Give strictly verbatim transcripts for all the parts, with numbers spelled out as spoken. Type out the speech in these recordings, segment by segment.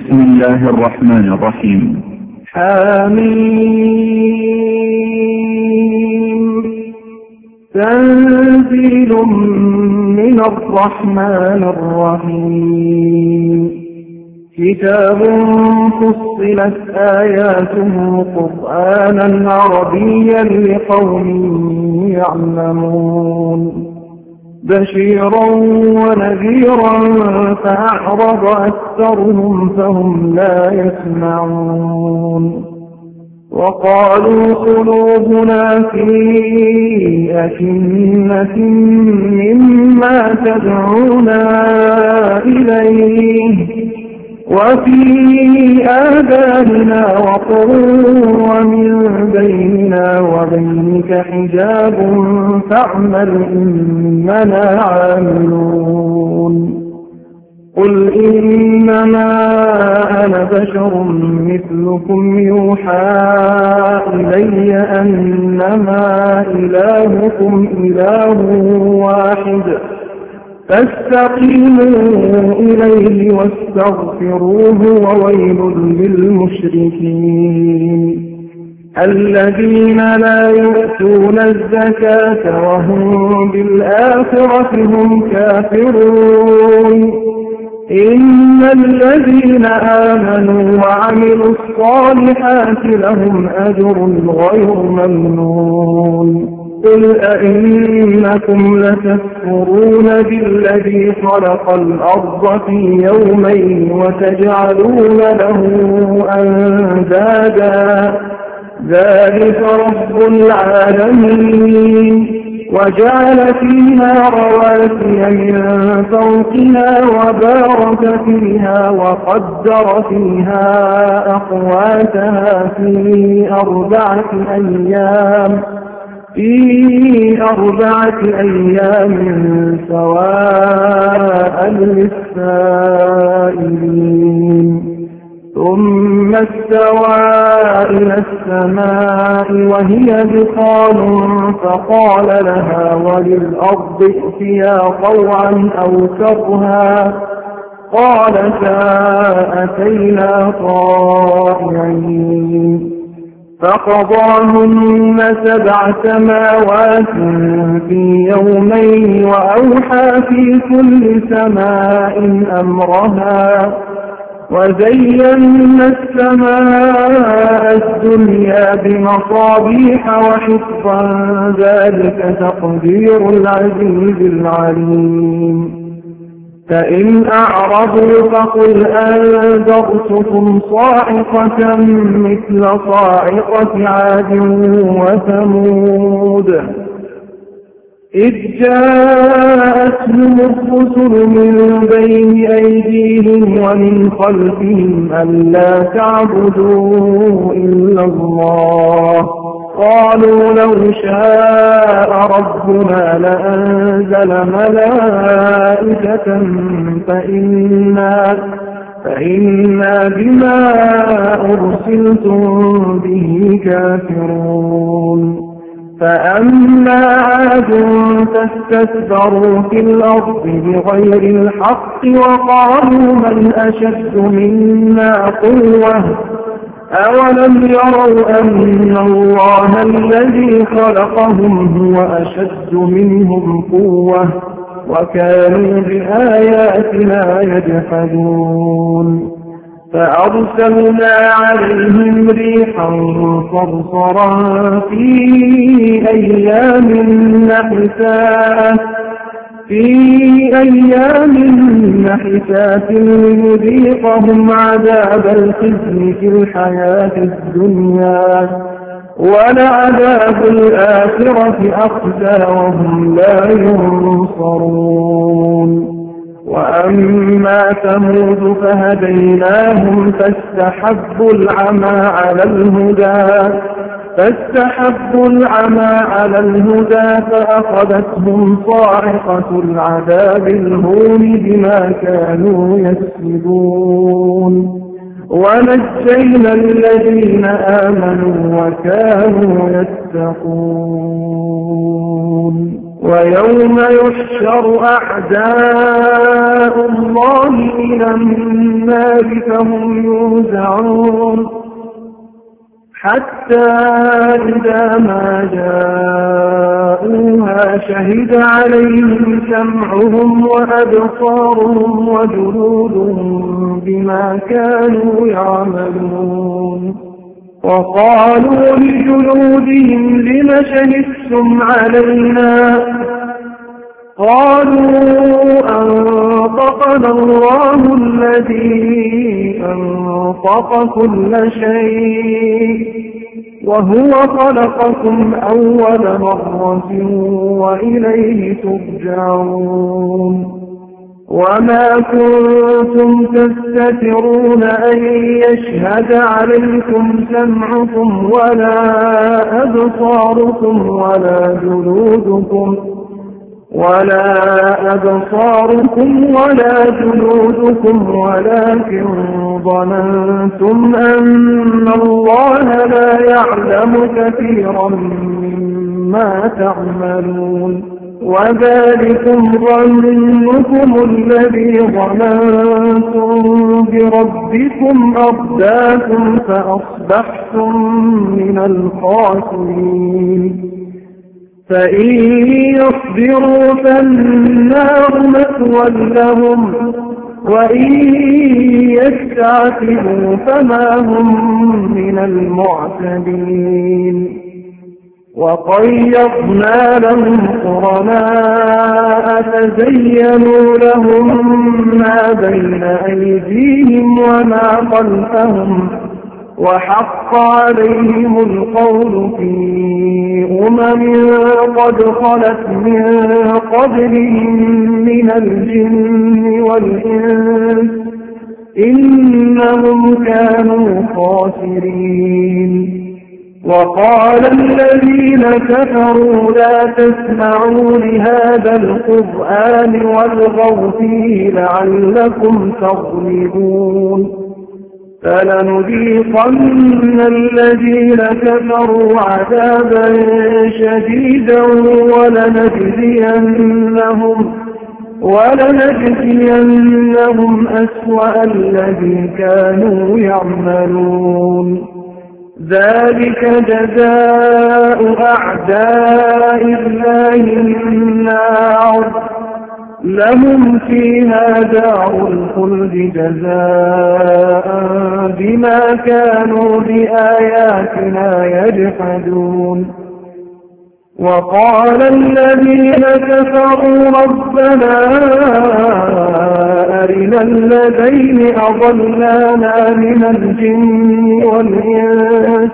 بسم الله الرحمن الرحيم. حميم. تنزيل من الرحمن الرحيم. كتاب فصلت آياته قرآنا عربيا لقوم يعلمون بشيرا ونذيرا فأعرض أكثرهم فهم لا يسمعون وقالوا قلوبنا في أكنة مما تدعونا إليه وفي آذاننا وقر ومن بيننا وبينك حجاب فاعمل إننا عاملون قل إنما أنا بشر مثلكم يوحى إلي أنما إلهكم إله واحد فاستقيموا إليه واستغفروه وويل للمشركين الذين لا يؤتون الزكاة وهم بالآخرة هم كافرون إن الذين آمنوا وعملوا الصالحات لهم أجر غير ممنون قل أئنكم لتكفرون بالذي خلق الأرض في يومين وتجعلون له أندادا ذلك رب العالمين وجعل فيها رواسي من فوقها وبارك فيها وقدر فيها أقواتها في أربعة أيام في أربعة أيام سواء للسائلين ثم استوى إلى السماء وهي دخان فقال لها وللأرض ائتيا طوعا أو كرها قالتا أتينا طائعين فقضاهن سبع سماوات في يومين وأوحى في كل سماء أمرها وزينا السماء الدنيا بمصابيح وحفظا ذلك تقدير العزيز العليم فإن أعرضوا فقل أنذرتكم صاعقة مثل صاعقة عاد وثمود إذ جاءتهم الرسل من بين أيديهم ومن خلفهم ألا تعبدوا إلا الله قالوا لو شاء ربنا لأنزل ملائكة فإنا, فإنا بما أرسلتم به كافرون فأما عاد فاستكبروا في الأرض بغير الحق وقالوا من أشد منا قوة أولم يروا أن الله الذي خلقهم هو أشد منهم قوة وكانوا بآياتنا يجحدون فأرسلنا عليهم ريحا صرصرا في أيام نحسات في أيام نحسات لنذيقهم عذاب الخزي في الحياة الدنيا ولعذاب الآخرة أخزى وهم لا ينصرون وأما ثمود فهديناهم فاستحبوا العمى على الهدى فاستحبوا العمى على الهدى فأخذتهم صاعقة العذاب الهون بما كانوا يكسبون ونجينا الذين آمنوا وكانوا يتقون. ويوم يحشر أعداء الله إلى النار فهم يوزعون حتى إذا ما جاءوها شهد عليهم سمعهم وأبصارهم وجلودهم بما كانوا يعملون وقالوا لجلودهم لم شهدتم علينا قالوا أنطقنا الله الذي أنطق كل شيء وهو خلقكم أول مرة وإليه ترجعون وما كنتم تستترون أن يشهد عليكم سمعكم ولا أبصاركم ولا جلودكم ولا أبصاركم ولا جلودكم ولكن ظننتم أن الله لا يعلم كثيرا مما تعملون وذلكم ظنكم الذي ظننتم بربكم أرداكم فأصبحتم من الخاسرين فإن يصبروا فالنار مثوى لهم وإن يستعتبوا فما هم من المعتدين وقيضنا لهم قرناء فزينوا لهم ما بين أيديهم وما خلفهم وحق عليهم القول في أمم قد خلت من قبلهم من الجن والإنس إنهم كانوا خاسرين وقال الذين كفروا لا تسمعوا لهذا القرآن والغوا فيه لعلكم تغلبون فلنذيقن الذين كفروا عذابا شديدا ولنجزينهم ولنجزينهم أسوأ الذي كانوا يعملون ذلك جزاء أعداء الله النار لهم فيها دار الخلد جزاء بما كانوا بآياتنا يجحدون وقال الذين كفروا ربنا أرنا الذين أضلانا من الجن والإنس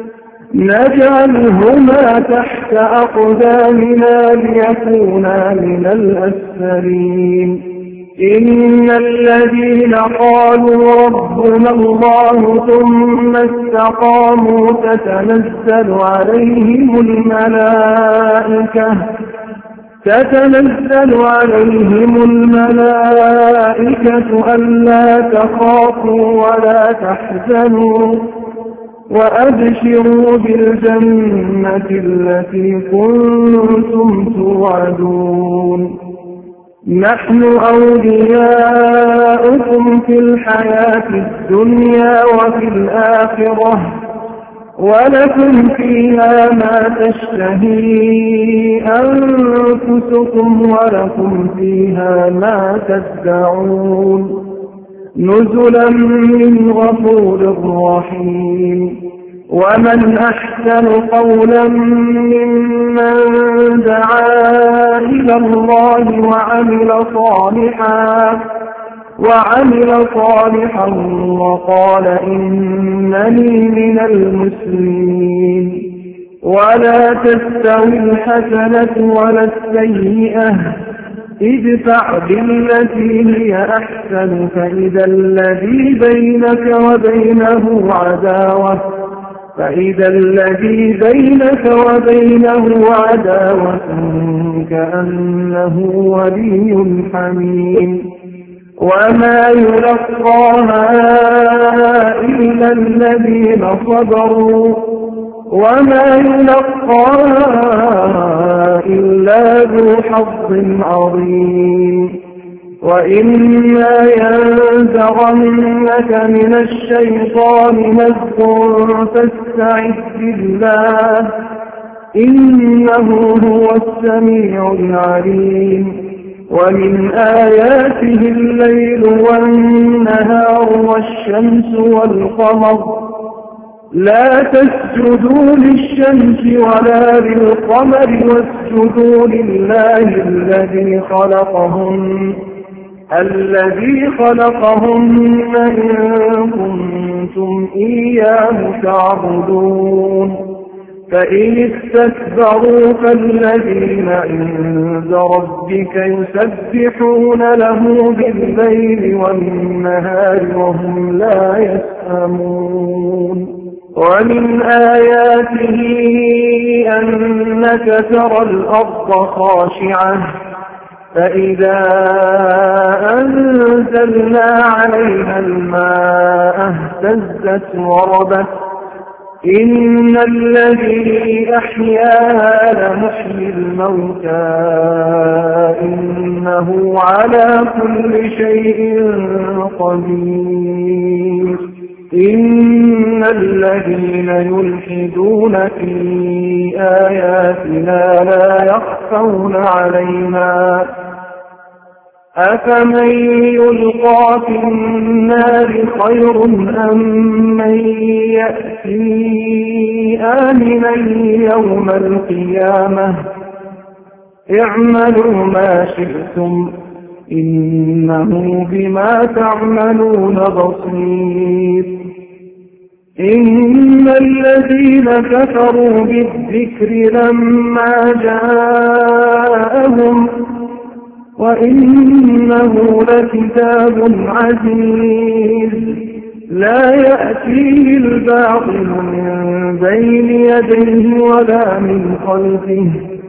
نجعلهما تحت أقدامنا ليكونا من الأسفلين إن الذين قالوا ربنا الله ثم استقاموا تتنزل عليهم الملائكة تتنزل عليهم الملائكة ألا تخافوا ولا تحزنوا وأبشروا بالجنة التي كنتم توعدون نحن أولياؤكم في الحياة الدنيا وفي الآخرة ولكم فيها ما تشتهي أنفسكم ولكم فيها ما تدعون نزلا من غفور رحيم ومن أحسن قولا ممن دعا إلى الله وعمل صالحا وعمل صالحا وقال إنني من المسلمين ولا تستوي الحسنة ولا السيئة ادفع بالتي هي أحسن فإذا الذي بينك وبينه عداوة فإذا الذي بينك وبينه عداوة كأنه ولي حميم وما يلقاها إلا الذين صبروا وما يلقاها إلا ذو حظ عظيم وإما ينزغنك من الشيطان نزغ فاستعذ بالله إنه هو السميع العليم ومن آياته الليل والنهار والشمس والقمر لا تسجدوا للشمس ولا للقمر واسجدوا لله الذي خلقهن الذي خلقهن إن كنتم إياه تعبدون فإن استكبروا فالذين عند ربك يسبحون له بالليل والنهار وهم لا يسأمون ومن آياته أنك ترى الأرض خاشعة فإذا أنزلنا عليها الماء اهتزت وربت إن الذي أحياها لمحيي الموتى إنه على كل شيء قدير إن الذين يلحدون في آياتنا لا يخفون علينا أفمن يلقى في النار خير أم من يأتي آمنا يوم القيامة اعملوا ما شئتم إنه بما تعملون بصير إن الذين كفروا بالذكر لما جاءهم وإنه لكتاب عزيز لا يأتيه الباطل من بين يديه ولا من خلفه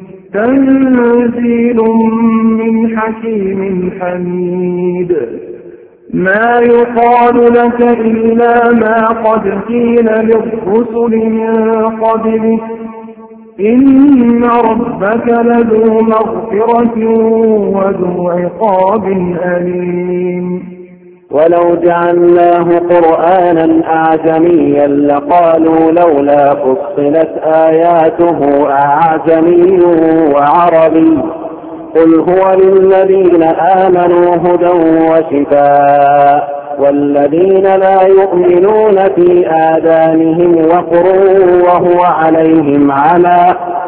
تنزيل من حكيم حميد ما يقال لك إلا ما قد قيل للرسل من قبلك إن ربك لذو مغفرة وذو عقاب أليم ولو جعلناه قرآنا أعجميا لقالوا لولا فصلت آياته أعجمي وعربي قل هو للذين آمنوا هدى وشفاء والذين لا يؤمنون في آذانهم وقر وهو عليهم عمى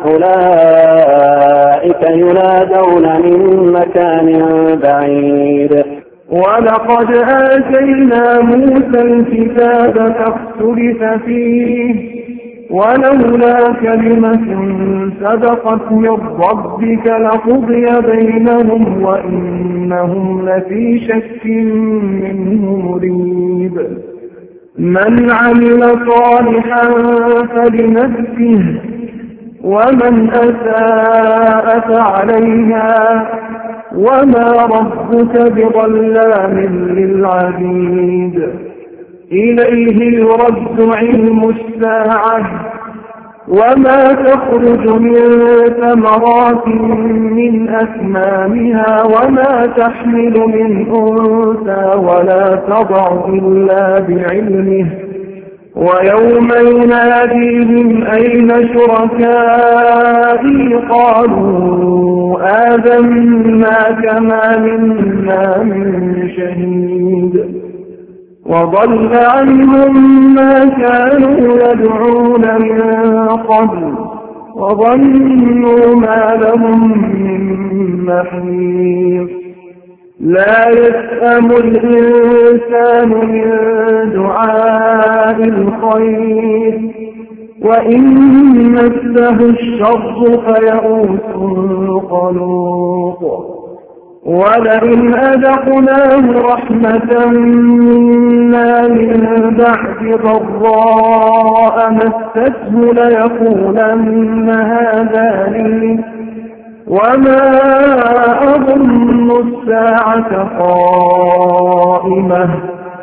أولئك ينادون من مكان بعيد ولقد آتينا موسى الكتاب فاختلف فيه ولولا كلمة سبقت من ربك لقضي بينهم وإنهم لفي شك منه مريب من عمل صالحا فلنفسه ومن أساء فعليها وما ربك بظلام للعبيد إليه يرد علم الساعة وما تخرج من ثمرات من أكمامها وما تحمل من أنثى ولا تضع إلا بعلمه ويوم يناديهم أين شركائي قالوا آذناك ما منا من شهيد وضل عنهم ما كانوا يدعون من قبل وظنوا ما لهم من محيص لا يسأم الإنسان من دعاء الخير وإن مسه الشر فيئوس قنوط ولئن أذقناه رحمة منا من بعد ضراء مسته ليقولن هذا لي وما أظن الساعة قائمة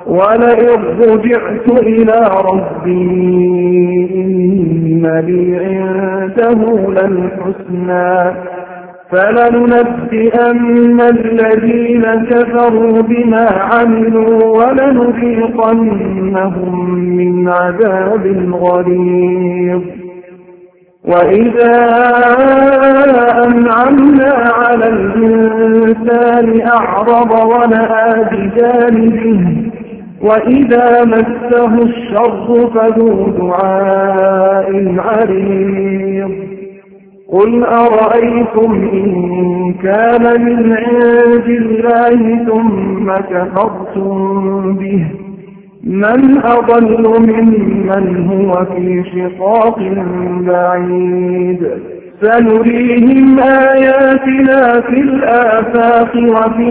ولئن رجعت إلى ربي إن لي عنده للحسنى فلننبئن الذين كفروا بما عملوا ولنذيقنهم من عذاب غليظ وإذا أنعمنا على الإنسان أعرض ونأى بجانبه وإذا مسه الشر فذو دعاء عريض قل أرأيتم إن كان من عند الله ثم كفرتم به من أضل ممن هو في شقاق بعيد سنريهم آياتنا في الآفاق وفي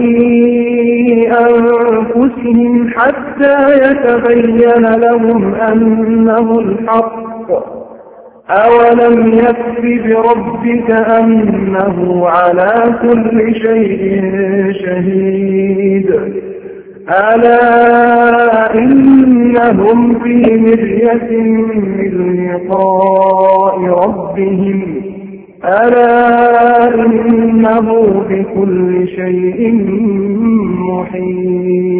أنفسهم حتى يتبين لهم أنه الحق أولم يكف بربك أنه على كل شيء شهيد ألا إنهم في مرية من لقاء ربهم ألا إنه بكل شيء محيط